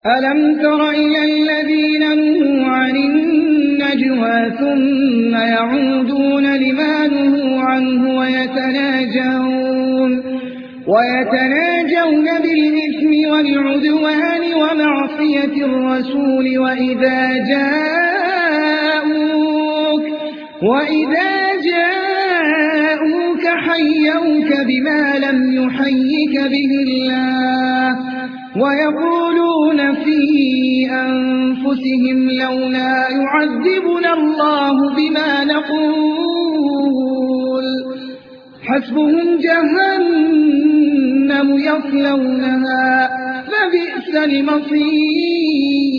ألم تر إلى الذين نهوا عن النجوى ثم يعودون لما نهوا عنه ويتناجون بالإثم والعدوان ومعصية الرسول وإذا جاءوك حيوك بما لم يحيك به الله ويقولون في أنفسهم لولا يعذبنا الله بما نقول حسبهم جهنم يصلونها فبئس المصير.